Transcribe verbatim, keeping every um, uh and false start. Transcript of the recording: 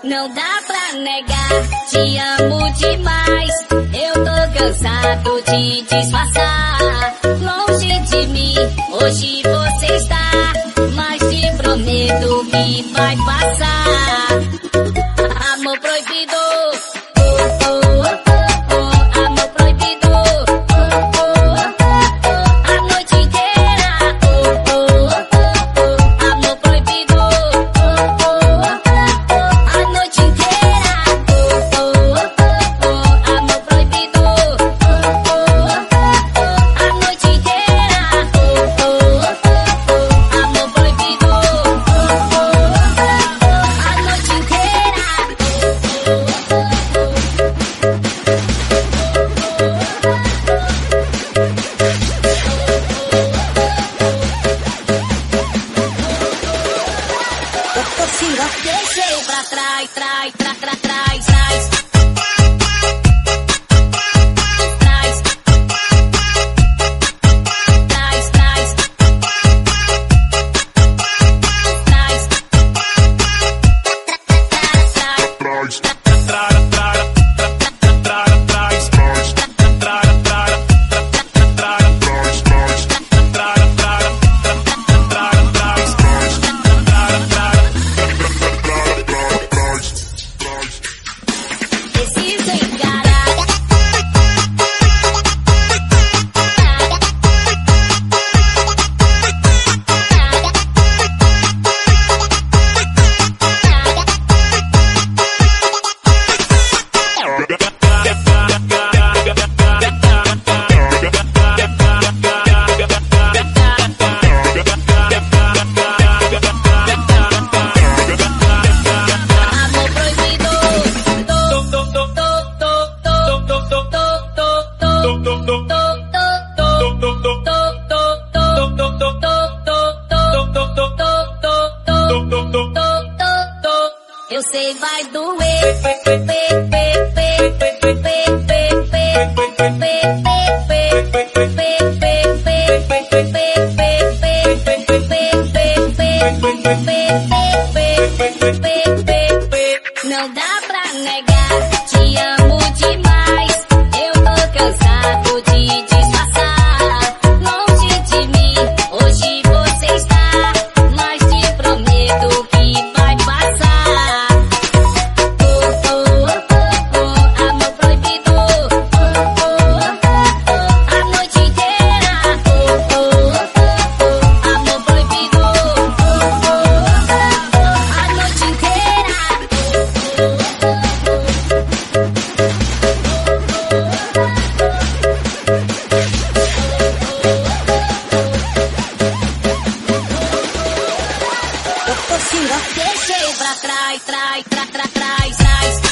Não dá pra negar, te amo demais. Eu tô cansado de disfarçar. Longe de mim, hoje você está, mas te prometo que vai passar. Amor proibido. Deixei pra trás, trai, tra, tra, trás, trás. Trás. Trás, trás. Trás. Trás. Eu sei vai doer. Não dá pra negar, te amo demais. Eu tô cansado de disfarçar. Longe de mim, hoje você está, mas te prometo que vai passar. Oh, oh, oh, oh, amor proibido. Oh, oh, oh, a noite inteira. Oh, oh, oh, amor proibido. Oh, oh, oh, a noite inteira. Deixei pra trás, trai, tra, tra, trás, trás.